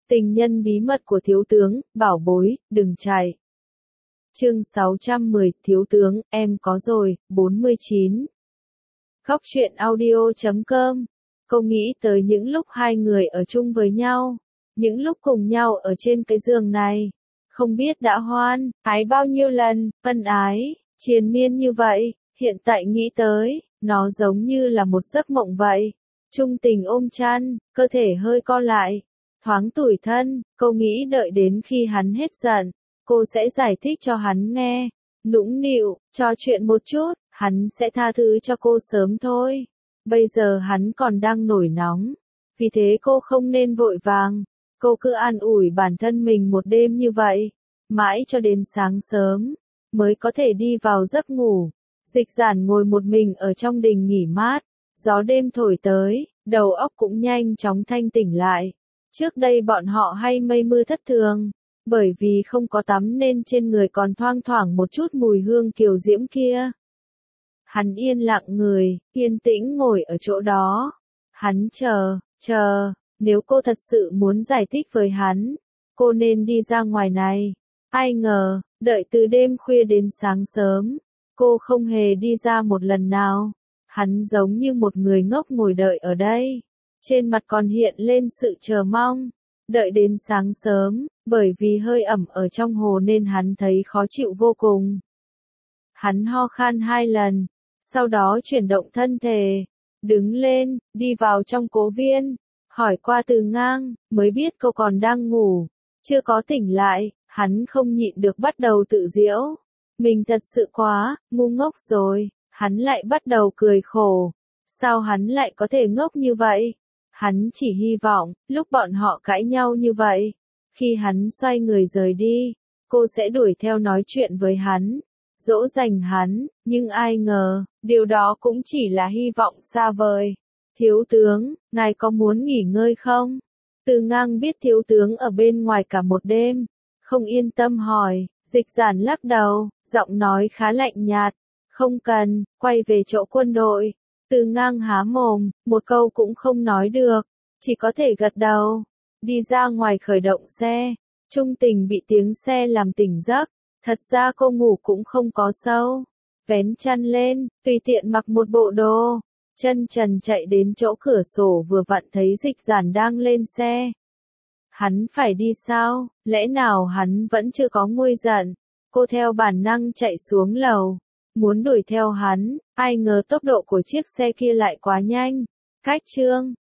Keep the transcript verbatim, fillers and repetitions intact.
Tình nhân bí mật của thiếu tướng, bảo bối, đừng chạy. Chương sáu trăm mười, thiếu tướng, em có rồi, bốn mươi chín. Góc truyện audio chấm com. Cô nghĩ tới những lúc hai người ở chung với nhau, những lúc cùng nhau ở trên cái giường này, không biết đã hoan, ái bao nhiêu lần, ân ái, triền miên như vậy, hiện tại nghĩ tới, nó giống như là một giấc mộng vậy. Trung tình ôm chăn, cơ thể hơi co lại, thoáng tủi thân, cô nghĩ đợi đến khi hắn hết giận, cô sẽ giải thích cho hắn nghe, nũng nịu, trò chuyện một chút, hắn sẽ tha thứ cho cô sớm thôi. Bây giờ hắn còn đang nổi nóng, vì thế cô không nên vội vàng, cô cứ an ủi bản thân mình một đêm như vậy, mãi cho đến sáng sớm, mới có thể đi vào giấc ngủ. Dịch Giản ngồi một mình ở trong đình nghỉ mát, gió đêm thổi tới, đầu óc cũng nhanh chóng thanh tỉnh lại. Trước đây bọn họ hay mây mưa thất thường, bởi vì không có tắm nên trên người còn thoang thoảng một chút mùi hương kiều diễm kia. Hắn yên lặng người, yên tĩnh ngồi ở chỗ đó. Hắn chờ, chờ, nếu cô thật sự muốn giải thích với hắn, cô nên đi ra ngoài này. Ai ngờ, đợi từ đêm khuya đến sáng sớm, cô không hề đi ra một lần nào. Hắn giống như một người ngốc ngồi đợi ở đây. Trên mặt còn hiện lên sự chờ mong. Đợi đến sáng sớm, bởi vì hơi ẩm ở trong hồ nên hắn thấy khó chịu vô cùng. Hắn ho khan hai lần, sau đó chuyển động thân thể, đứng lên, đi vào trong cố viên, hỏi qua Từ Ngang, mới biết cô còn đang ngủ, chưa có tỉnh lại, hắn không nhịn được bắt đầu tự giễu. Mình thật sự quá, ngu ngốc rồi, hắn lại bắt đầu cười khổ. Sao hắn lại có thể ngốc như vậy? Hắn chỉ hy vọng, lúc bọn họ cãi nhau như vậy, khi hắn xoay người rời đi, cô sẽ đuổi theo nói chuyện với hắn, dỗ dành hắn, nhưng ai ngờ, điều đó cũng chỉ là hy vọng xa vời. Thiếu tướng, ngài có muốn nghỉ ngơi không? Từ Ngang biết thiếu tướng ở bên ngoài cả một đêm, không yên tâm hỏi. Dịch Giản lắc đầu, giọng nói khá lạnh nhạt, không cần, quay về chỗ quân đội. Từ Ngang há mồm, một câu cũng không nói được, chỉ có thể gật đầu. Đi ra ngoài khởi động xe, Trung Tình bị tiếng xe làm tỉnh giấc, thật ra cô ngủ cũng không có sâu. Vén chăn lên, tùy tiện mặc một bộ đồ, chân trần chạy đến chỗ cửa sổ vừa vặn thấy Dịch Giản đang lên xe. Hắn phải đi sao, lẽ nào hắn vẫn chưa có nguôi giận? Cô theo bản năng chạy xuống lầu, muốn đuổi theo hắn, ai ngờ tốc độ của chiếc xe kia lại quá nhanh. Cách chương